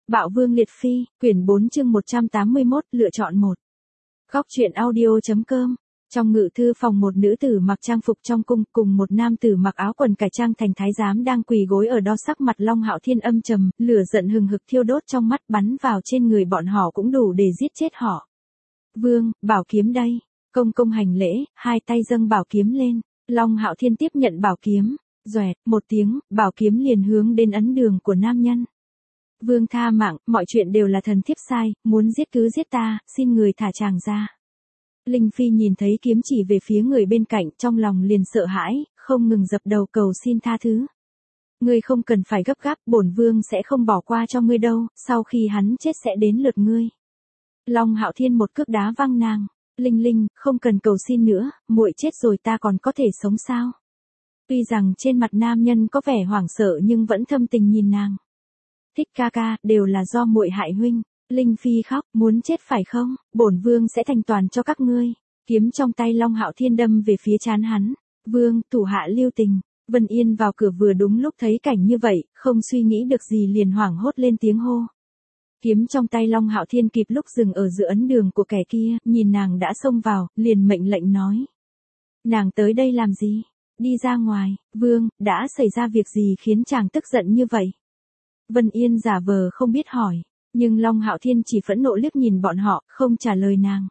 Bạo Vương Liệt Phi, quyển 4 chương 181, lựa chọn 1. Góc truyện audio.com. Trong ngự thư phòng, một nữ tử mặc trang phục trong cung cùng một nam tử mặc áo quần cải trang thành thái giám đang quỳ gối ở đó. Sắc mặt Long Hạo Thiên âm trầm, lửa giận hừng hực thiêu đốt trong mắt, bắn vào trên người bọn họ cũng đủ để giết chết họ. Vương, bảo kiếm đây. Công công hành lễ, hai tay dâng bảo kiếm lên. Long Hạo Thiên tiếp nhận bảo kiếm, doẹt một tiếng, bảo kiếm liền hướng đến ấn đường của nam nhân. Vương tha mạng, mọi chuyện đều là thần thiếp sai, muốn giết cứ giết ta, xin người thả chàng ra. Linh Phi nhìn thấy kiếm chỉ về phía người bên cạnh, trong lòng liền sợ hãi, không ngừng dập đầu cầu xin tha thứ. Ngươi không cần phải gấp gáp, bổn vương sẽ không bỏ qua cho ngươi đâu, sau khi hắn chết sẽ đến lượt ngươi. Long Hạo Thiên một cước đá văng nàng. Linh Linh, không cần cầu xin nữa, muội chết rồi ta còn có thể sống sao? Tuy rằng trên mặt nam nhân có vẻ hoảng sợ nhưng vẫn thâm tình nhìn nàng. Thích ca ca, đều là do muội hại huynh. Linh Phi khóc, muốn chết phải không? Bổn vương sẽ thành toàn cho các ngươi. Kiếm trong tay Long Hạo Thiên đâm về phía trán hắn. Vương, thủ hạ lưu tình. Vân Yên vào cửa vừa đúng lúc thấy cảnh như vậy, không suy nghĩ được gì liền hoảng hốt lên tiếng hô. Kiếm trong tay Long Hạo Thiên kịp lúc dừng ở giữa ấn đường của kẻ kia, nhìn nàng đã xông vào, liền mệnh lệnh nói. Nàng tới đây làm gì? Đi ra ngoài. Vương, đã xảy ra việc gì khiến chàng tức giận như vậy? Vân Yên giả vờ không biết hỏi, nhưng Long Hạo Thiên chỉ phẫn nộ liếc nhìn bọn họ, không trả lời nàng.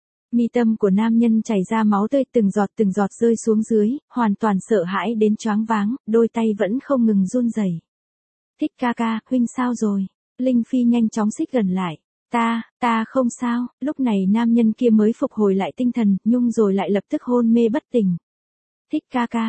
Mi tâm của nam nhân chảy ra máu tươi, từng giọt rơi xuống dưới, hoàn toàn sợ hãi đến choáng váng, đôi tay vẫn không ngừng run rẩy. Thích ca ca, huynh sao rồi? Linh Phi nhanh chóng xích gần lại. Ta không sao. Lúc này nam nhân kia mới phục hồi lại tinh thần, nhung rồi lại lập tức hôn mê bất tỉnh. Thích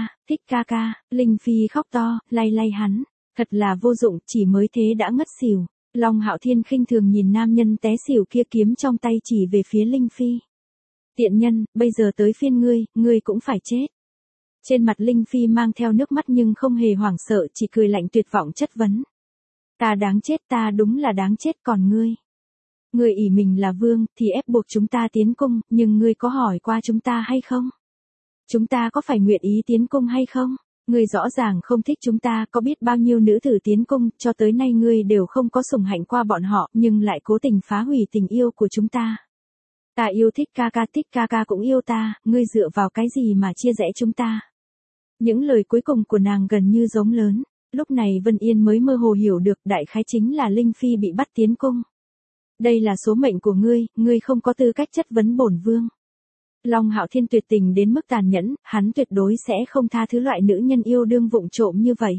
ca ca, Linh Phi khóc to, lay lay hắn. Thật là vô dụng, chỉ mới thế đã ngất xỉu. Long Hạo Thiên khinh thường nhìn nam nhân té xỉu kia, kiếm trong tay chỉ về phía Linh Phi. Tiện nhân, bây giờ tới phiên ngươi cũng phải chết. Trên mặt Linh Phi mang theo nước mắt nhưng không hề hoảng sợ, chỉ cười lạnh tuyệt vọng chất vấn. Ta đáng chết, ta đúng là đáng chết, còn ngươi. Ngươi ỷ mình là vương, thì ép buộc chúng ta tiến cung, nhưng ngươi có hỏi qua chúng ta hay không? Chúng ta có phải nguyện ý tiến cung hay không? Ngươi rõ ràng không thích chúng ta, có biết bao nhiêu nữ tử tiến cung, cho tới nay ngươi đều không có sủng hạnh qua bọn họ, nhưng lại cố tình phá hủy tình yêu của chúng ta. Ta yêu thích ca ca cũng yêu ta, ngươi dựa vào cái gì mà chia rẽ chúng ta? Những lời cuối cùng của nàng gần như giống lớn. Lúc này Vân Yên mới mơ hồ hiểu được, đại khái chính là Linh Phi bị bắt tiến cung. Đây là số mệnh của ngươi không có tư cách chất vấn bổn vương. Long Hạo Thiên tuyệt tình đến mức tàn nhẫn, hắn tuyệt đối sẽ không tha thứ loại nữ nhân yêu đương vụng trộm như vậy.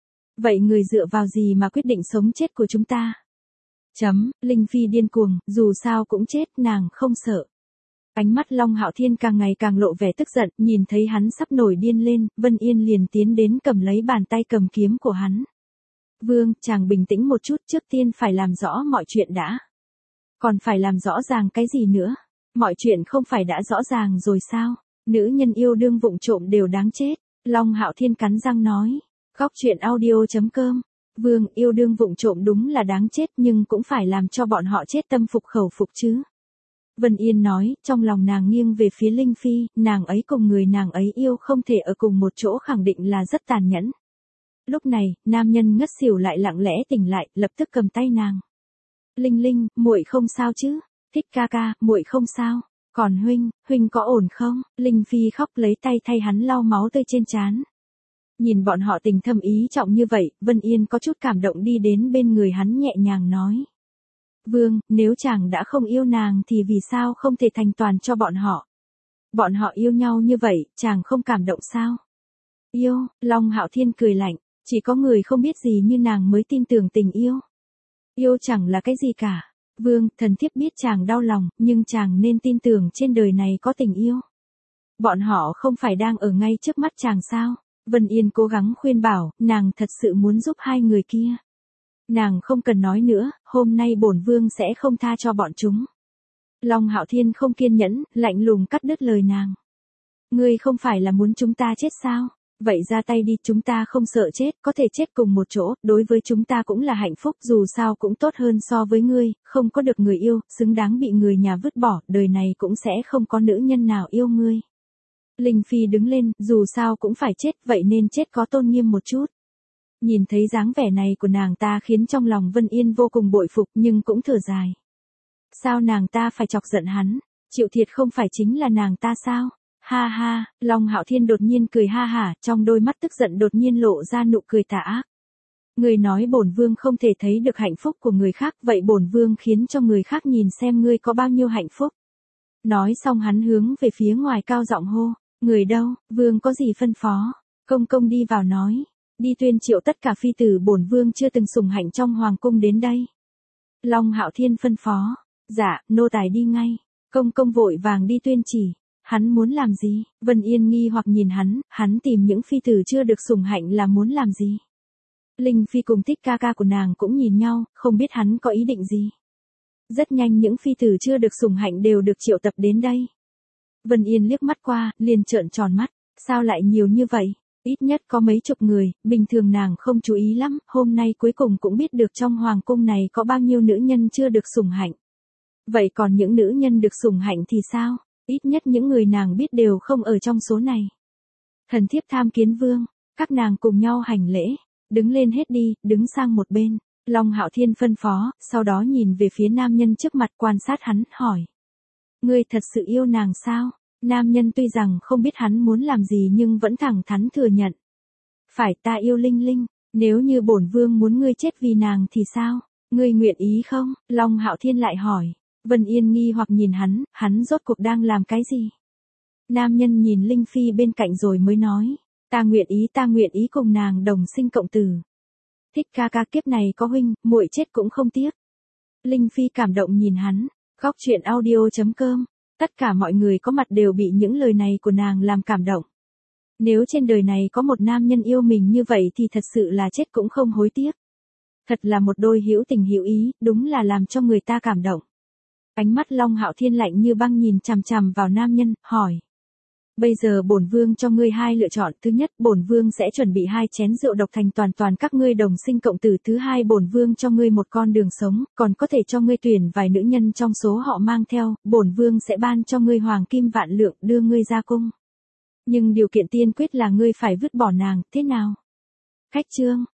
Vậy người dựa vào gì mà quyết định sống chết của chúng ta? Linh Phi điên cuồng, dù sao cũng chết, nàng không sợ. Ánh mắt Long Hạo Thiên càng ngày càng lộ vẻ tức giận, nhìn thấy hắn sắp nổi điên lên, Vân Yên liền tiến đến cầm lấy bàn tay cầm kiếm của hắn. Vương, chàng bình tĩnh một chút, trước tiên phải làm rõ mọi chuyện đã. Còn phải làm rõ ràng cái gì nữa? Mọi chuyện không phải đã rõ ràng rồi sao? Nữ nhân yêu đương vụng trộm đều đáng chết. Long Hạo Thiên cắn răng nói. Góc truyện audio.com. Vương, yêu đương vụng trộm đúng là đáng chết, nhưng cũng phải làm cho bọn họ chết tâm phục khẩu phục chứ. Vân Yên nói, trong lòng nàng nghiêng về phía Linh Phi, nàng ấy cùng người nàng ấy yêu không thể ở cùng một chỗ, khẳng định là rất tàn nhẫn. Lúc này, nam nhân ngất xỉu lại lặng lẽ tỉnh lại, lập tức cầm tay nàng. Linh Linh, muội không sao chứ? Thích ca ca, muội không sao? Còn huynh có ổn không? Linh Phi khóc lấy tay thay hắn lau máu tươi trên trán. Nhìn bọn họ tình thâm ý trọng như vậy, Vân Yên có chút cảm động đi đến bên người hắn nhẹ nhàng nói. Vương, nếu chàng đã không yêu nàng thì vì sao không thể thành toàn cho bọn họ? Bọn họ yêu nhau như vậy, chàng không cảm động sao? Yêu, Long Hạo Thiên cười lạnh, chỉ có người không biết gì như nàng mới tin tưởng tình yêu. Yêu chẳng là cái gì cả. Vương, thần thiếp biết chàng đau lòng, nhưng chàng nên tin tưởng trên đời này có tình yêu. Bọn họ không phải đang ở ngay trước mắt chàng sao? Vân Yên cố gắng khuyên bảo, nàng thật sự muốn giúp hai người kia. Nàng không cần nói nữa, hôm nay bổn vương sẽ không tha cho bọn chúng. Long Hạo Thiên không kiên nhẫn, lạnh lùng cắt đứt lời nàng. Ngươi không phải là muốn chúng ta chết sao? Vậy ra tay đi, chúng ta không sợ chết, có thể chết cùng một chỗ, đối với chúng ta cũng là hạnh phúc, dù sao cũng tốt hơn so với ngươi, không có được người yêu, xứng đáng bị người nhà vứt bỏ, đời này cũng sẽ không có nữ nhân nào yêu ngươi. Linh Phi đứng lên, dù sao cũng phải chết, vậy nên chết có tôn nghiêm một chút. Nhìn thấy dáng vẻ này của nàng ta khiến trong lòng Vân Yên vô cùng bội phục nhưng cũng thở dài. Sao nàng ta phải chọc giận hắn? Chịu thiệt không phải chính là nàng ta sao? Ha ha, Long Hạo Thiên đột nhiên cười ha hả, trong đôi mắt tức giận đột nhiên lộ ra nụ cười tà ác. Ngươi nói bổn vương không thể thấy được hạnh phúc của người khác, vậy bổn vương khiến cho người khác nhìn xem ngươi có bao nhiêu hạnh phúc. Nói xong hắn hướng về phía ngoài cao giọng hô, người đâu, vương có gì phân phó? Công công đi vào nói, đi tuyên triệu tất cả phi tử bổn vương chưa từng sủng hạnh trong hoàng cung đến đây. Long Hạo Thiên phân phó, dạ, nô tài đi ngay. Công công vội vàng đi tuyên chỉ. Hắn muốn làm gì? Vân Yên nghi hoặc nhìn hắn tìm những phi tử chưa được sủng hạnh là muốn làm gì? Linh Phi cùng Thích ca ca của nàng cũng nhìn nhau, không biết hắn có ý định gì. Rất nhanh những phi tử chưa được sủng hạnh đều được triệu tập đến đây. Vân Yên liếc mắt qua, liền trợn tròn mắt, sao lại nhiều như vậy? Ít nhất có mấy chục người, bình thường nàng không chú ý lắm, hôm nay cuối cùng cũng biết được trong hoàng cung này có bao nhiêu nữ nhân chưa được sủng hạnh. Vậy còn những nữ nhân được sủng hạnh thì sao? Ít nhất những người nàng biết đều không ở trong số này. Thần thiếp tham kiến vương, các nàng cùng nhau hành lễ, đứng lên hết đi, đứng sang một bên. Long Hạo Thiên phân phó, sau đó nhìn về phía nam nhân trước mặt quan sát hắn, hỏi. Ngươi thật sự yêu nàng sao? Nam nhân tuy rằng không biết hắn muốn làm gì nhưng vẫn thẳng thắn thừa nhận. Phải, ta yêu Linh Linh, nếu như bổn vương muốn ngươi chết vì nàng thì sao? Ngươi nguyện ý không? Long Hạo Thiên lại hỏi. Vân Yên nghi hoặc nhìn hắn rốt cuộc đang làm cái gì? Nam nhân nhìn Linh Phi bên cạnh rồi mới nói, ta nguyện ý cùng nàng đồng sinh cộng tử. Thích ca ca, kiếp này có huynh, muội chết cũng không tiếc. Linh Phi cảm động nhìn hắn, góc truyện audio.com, tất cả mọi người có mặt đều bị những lời này của nàng làm cảm động. Nếu trên đời này có một nam nhân yêu mình như vậy thì thật sự là chết cũng không hối tiếc. Thật là một đôi hữu tình hữu ý, đúng là làm cho người ta cảm động. Ánh mắt Long Hạo Thiên lạnh như băng nhìn chằm chằm vào nam nhân, hỏi. Bây giờ bổn vương cho ngươi hai lựa chọn, thứ nhất, bổn vương sẽ chuẩn bị 2 chén rượu độc thành toàn các ngươi đồng sinh cộng tử, thứ hai, bổn vương cho ngươi một con đường sống, còn có thể cho ngươi tuyển vài nữ nhân trong số họ mang theo, bổn vương sẽ ban cho ngươi hoàng kim vạn lượng đưa ngươi ra cung. Nhưng điều kiện tiên quyết là ngươi phải vứt bỏ nàng, thế nào? Khách trương,